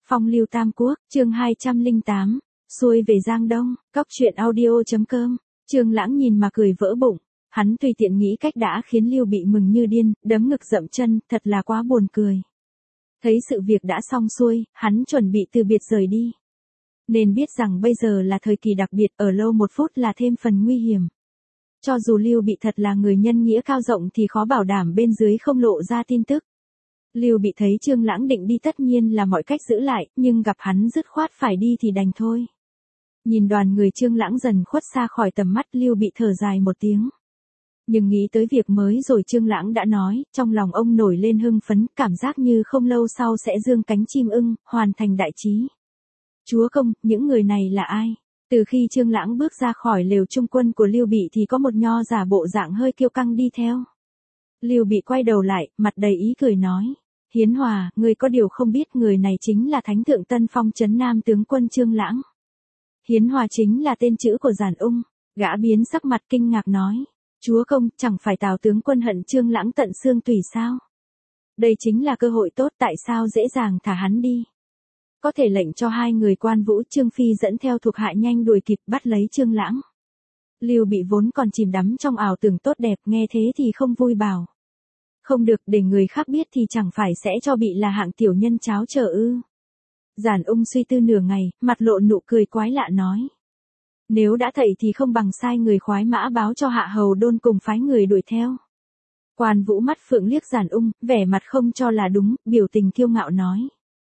Phong lưu Tam Quốc, chương 208, xuôi về Giang Đông, cóc truyện audio.com, Trương Lãng nhìn mà cười vỡ bụng, hắn tùy tiện nghĩ cách đã khiến Lưu Bị mừng như điên, đấm ngực dậm chân, thật là quá buồn cười. Thấy sự việc đã xong xuôi, hắn chuẩn bị từ biệt rời đi. Nên biết rằng bây giờ là thời kỳ đặc biệt, ở lâu một phút là thêm phần nguy hiểm. Cho dù Lưu Bị thật là người nhân nghĩa cao rộng thì khó bảo đảm bên dưới không lộ ra tin tức. Lưu Bị thấy Trương Lãng định đi tất nhiên là mọi cách giữ lại, nhưng gặp hắn dứt khoát phải đi thì đành thôi. Nhìn đoàn người Trương Lãng dần khuất xa khỏi tầm mắt, Lưu Bị thở dài một tiếng. Nhưng nghĩ tới việc mới rồi Trương Lãng đã nói, trong lòng ông nổi lên hưng phấn, cảm giác như không lâu sau sẽ dương cánh chim ưng, hoàn thành đại chí. Chúa công, những người này là ai? Từ khi Trương Lãng bước ra khỏi lều trung quân của Lưu Bị thì có một nho giả bộ dạng hơi kiêu căng đi theo. Lưu Bị quay đầu lại, mặt đầy ý cười nói. Hiến Hòa, ngươi có điều không biết người này chính là Thánh thượng Tân Phong trấn Nam tướng quân Trương Lãng. Hiến Hòa chính là tên chữ của Giản Ung, gã biến sắc mặt kinh ngạc nói. Chúa công, chẳng phải Tào tướng quân hận Trương Lãng tận xương tủy sao? Đây chính là cơ hội tốt, tại sao dễ dàng thả hắn đi? Có thể lệnh cho hai người Quan Vũ Trương Phi dẫn theo thuộc hạ nhanh đuổi kịp bắt lấy Trương Lãng. Lưu Bị vốn còn chìm đắm trong ảo tưởng tốt đẹp, nghe thế thì không vui bảo. Không được, để người khác biết thì chẳng phải sẽ cho bị là hạng tiểu nhân cháo trở ư? Giản Ung suy tư nửa ngày, mặt lộ nụ cười quái lạ nói. Nếu đã thầy thì không bằng sai người khoái mã báo cho Hạ Hầu Đôn cùng phái người đuổi theo. Quan Vũ mắt phượng liếc Giản Ung, vẻ mặt không cho là đúng, biểu tình kiêu ngạo nói.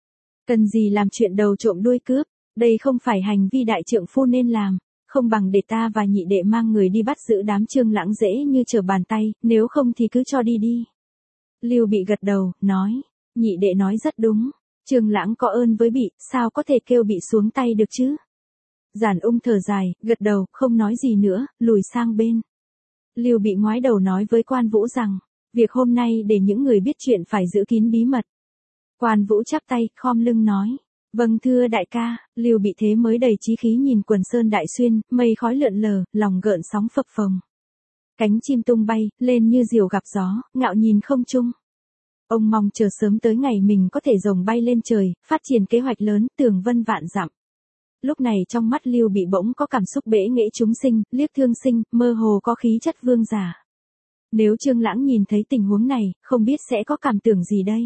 Cần gì làm chuyện đầu trộm đuôi cướp, đây không phải hành vi đại trượng phu nên làm, không bằng để ta và nhị đệ mang người đi bắt giữ đám Trương Lãng dễ như trở bàn tay, nếu không thì cứ cho đi đi. Lưu Bị gật đầu, nói, nhị đệ nói rất đúng, Trương Lãng có ơn với Bị, sao có thể kêu Bị xuống tay được chứ? Giản Ung thở dài, gật đầu, không nói gì nữa, lùi sang bên. Lưu Bị ngoái đầu nói với Quan Vũ rằng, việc hôm nay để những người biết chuyện phải giữ kín bí mật. Quan Vũ chắp tay, khom lưng nói, vâng thưa đại ca. Lưu Bị thế mới đầy chí khí nhìn quần sơn đại xuyên, mây khói lượn lờ, lòng gợn sóng phập phồng. Cánh chim tung bay, lên như diều gặp gió, ngạo nhìn không trung. Ông mong chờ sớm tới ngày mình có thể rồng bay lên trời, phát triển kế hoạch lớn, tường vân vạn dặm. Lúc này trong mắt Lưu Bị bỗng có cảm xúc bẽ nghệ chúng sinh, liếc thương sinh, mơ hồ có khí chất vương giả. Nếu Trương Lãng nhìn thấy tình huống này, không biết sẽ có cảm tưởng gì đây?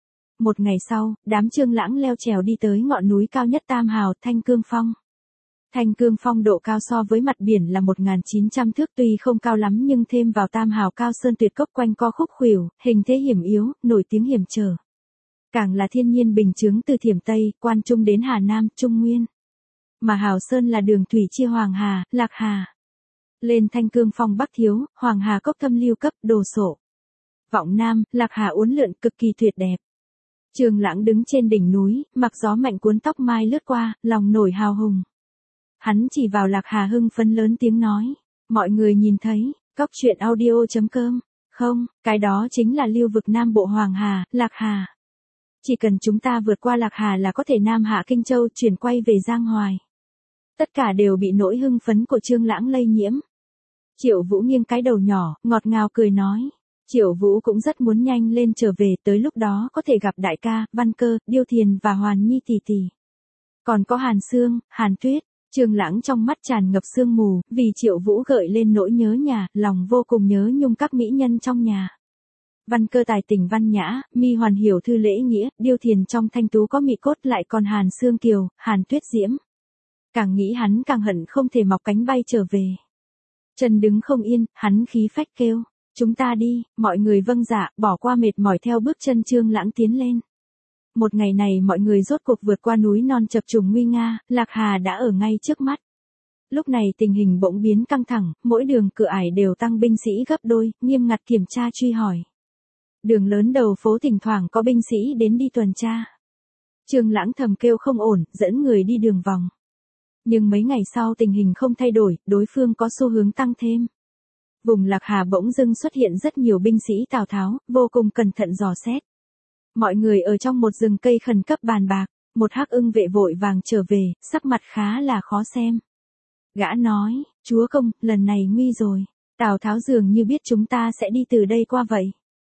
Một ngày sau, đám Trương Lãng leo trèo đi tới ngọn núi cao nhất Tam Hào, Thanh Cương Phong. Thanh Cương Phong độ cao so với mặt biển là 1.900 thước, tuy không cao lắm nhưng thêm vào Tam Hào cao sơn tuyệt cốc quanh co khúc khuỷu, hình thế hiểm yếu, nổi tiếng hiểm trở. Càng là thiên nhiên bình chướng từ Thiểm Tây, Quan Trung đến Hà Nam, Trung Nguyên. Mà Hào Sơn là đường thủy chia Hoàng Hà, Lạc Hà. Lên Thanh Cương Phong Bắc thiếu, Hoàng Hà cốc thâm lưu cấp, đồ sộ. Vọng Nam, Lạc Hà uốn lượn cực kỳ tuyệt đẹp. Trương Lãng đứng trên đỉnh núi, mặc gió mạnh cuốn tóc mai lướt qua, lòng nổi hào hùng. Hắn chỉ vào Lạc Hà hưng phấn lớn tiếng nói, mọi người nhìn thấy, cóc truyện audio.com, không, cái đó chính là lưu vực Nam Bộ Hoàng Hà, Lạc Hà. Chỉ cần chúng ta vượt qua Lạc Hà là có thể Nam hạ Kinh Châu, chuyển quay về Giang Hoài. Tất cả đều bị nỗi hưng phấn của Trương Lãng lây nhiễm. Triệu Vũ nghiêng cái đầu nhỏ, ngọt ngào cười nói. Triệu Vũ cũng rất muốn nhanh lên trở về, tới lúc đó có thể gặp đại ca, Văn Cơ, Điêu Thiền và Hoàn Nhi tỷ tỷ. Còn có Hàn Sương, Hàn Tuyết. Trương Lãng trong mắt tràn ngập sương mù, vì Triệu Vũ gợi lên nỗi nhớ nhà, lòng vô cùng nhớ nhung các mỹ nhân trong nhà. Văn Cơ tài tình văn nhã, Mi Hoàn hiểu thư lễ nghĩa, Điêu Thiền trong thanh tú có mị cốt, lại còn Hàn Sương kiều, Hàn Tuyết diễm. Càng nghĩ hắn càng hận không thể mọc cánh bay trở về. Chân đứng không yên, hắn khí phách kêu, chúng ta đi. Mọi người vâng dạ, bỏ qua mệt mỏi theo bước chân Trương Lãng tiến lên. Một ngày này mọi người rốt cuộc vượt qua núi non chập trùng nguy nga, Lạc Hà đã ở ngay trước mắt. Lúc này tình hình bỗng biến căng thẳng, mỗi đường cửa ải đều tăng binh sĩ gấp đôi, nghiêm ngặt kiểm tra truy hỏi. Đường lớn đầu phố thỉnh thoảng có binh sĩ đến đi tuần tra. Trương Lãng thầm kêu không ổn, dẫn người đi đường vòng. Nhưng mấy ngày sau tình hình không thay đổi, đối phương có xu hướng tăng thêm. Vùng Lạc Hà bỗng dưng xuất hiện rất nhiều binh sĩ Tào Tháo, vô cùng cẩn thận dò xét. Mọi người ở trong một rừng cây khẩn cấp bàn bạc, một hắc ưng vệ vội vàng trở về, sắc mặt khá là khó xem. Gã nói, chúa công, lần này nguy rồi, Tào Tháo dường như biết chúng ta sẽ đi từ đây qua vậy.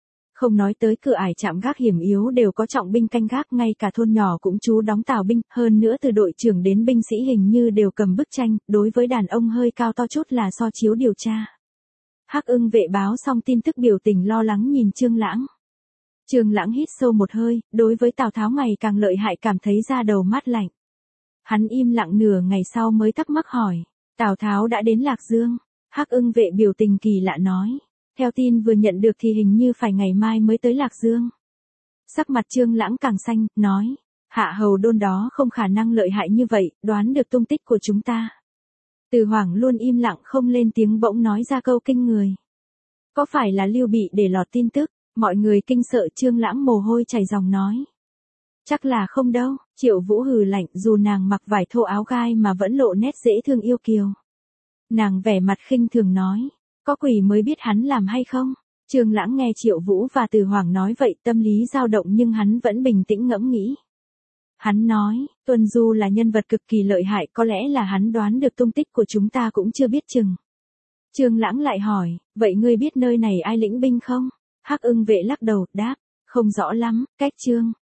Không nói tới cửa ải trạm gác hiểm yếu đều có trọng binh canh gác, ngay cả thôn nhỏ cũng trú đóng tào binh, hơn nữa từ đội trưởng đến binh sĩ hình như đều cầm bức tranh, đối với đàn ông hơi cao to chút là so chiếu điều tra. Hắc Ưng vệ báo xong tin tức biểu tình lo lắng nhìn Trương Lãng. Trương Lãng hít sâu một hơi, đối với Tào Tháo ngày càng lợi hại cảm thấy da đầu mát lạnh. Hắn im lặng nửa ngày sau mới thắc mắc hỏi, Tào Tháo đã đến Lạc Dương. Hắc Ưng vệ biểu tình kỳ lạ nói, theo tin vừa nhận được thì hình như phải ngày mai mới tới Lạc Dương. Sắc mặt Trương Lãng càng xanh, nói, Hạ hầu đôn đó không khả năng lợi hại như vậy, đoán được tung tích của chúng ta. Từ Hoàng luôn im lặng không lên tiếng bỗng nói ra câu kinh người. Có phải là Lưu Bị để lọt tin tức? Mọi người kinh sợ. Trương Lãng mồ hôi chảy ròng nói. Chắc là không đâu. Triệu Vũ hừ lạnh, dù nàng mặc vải thô áo gai mà vẫn lộ nét dễ thương yêu kiều. Nàng vẻ mặt khinh thường nói, có quỷ mới biết hắn làm hay không? Trương Lãng nghe Triệu Vũ và Từ Hoàng nói vậy tâm lý dao động nhưng hắn vẫn bình tĩnh ngẫm nghĩ. Hắn nói, Tuân Du là nhân vật cực kỳ lợi hại, có lẽ là hắn đoán được tung tích của chúng ta cũng chưa biết chừng. Trương Lãng lại hỏi, vậy ngươi biết nơi này ai lĩnh binh không? Hắc Ưng vệ lắc đầu, đáp, không rõ lắm, cách Trương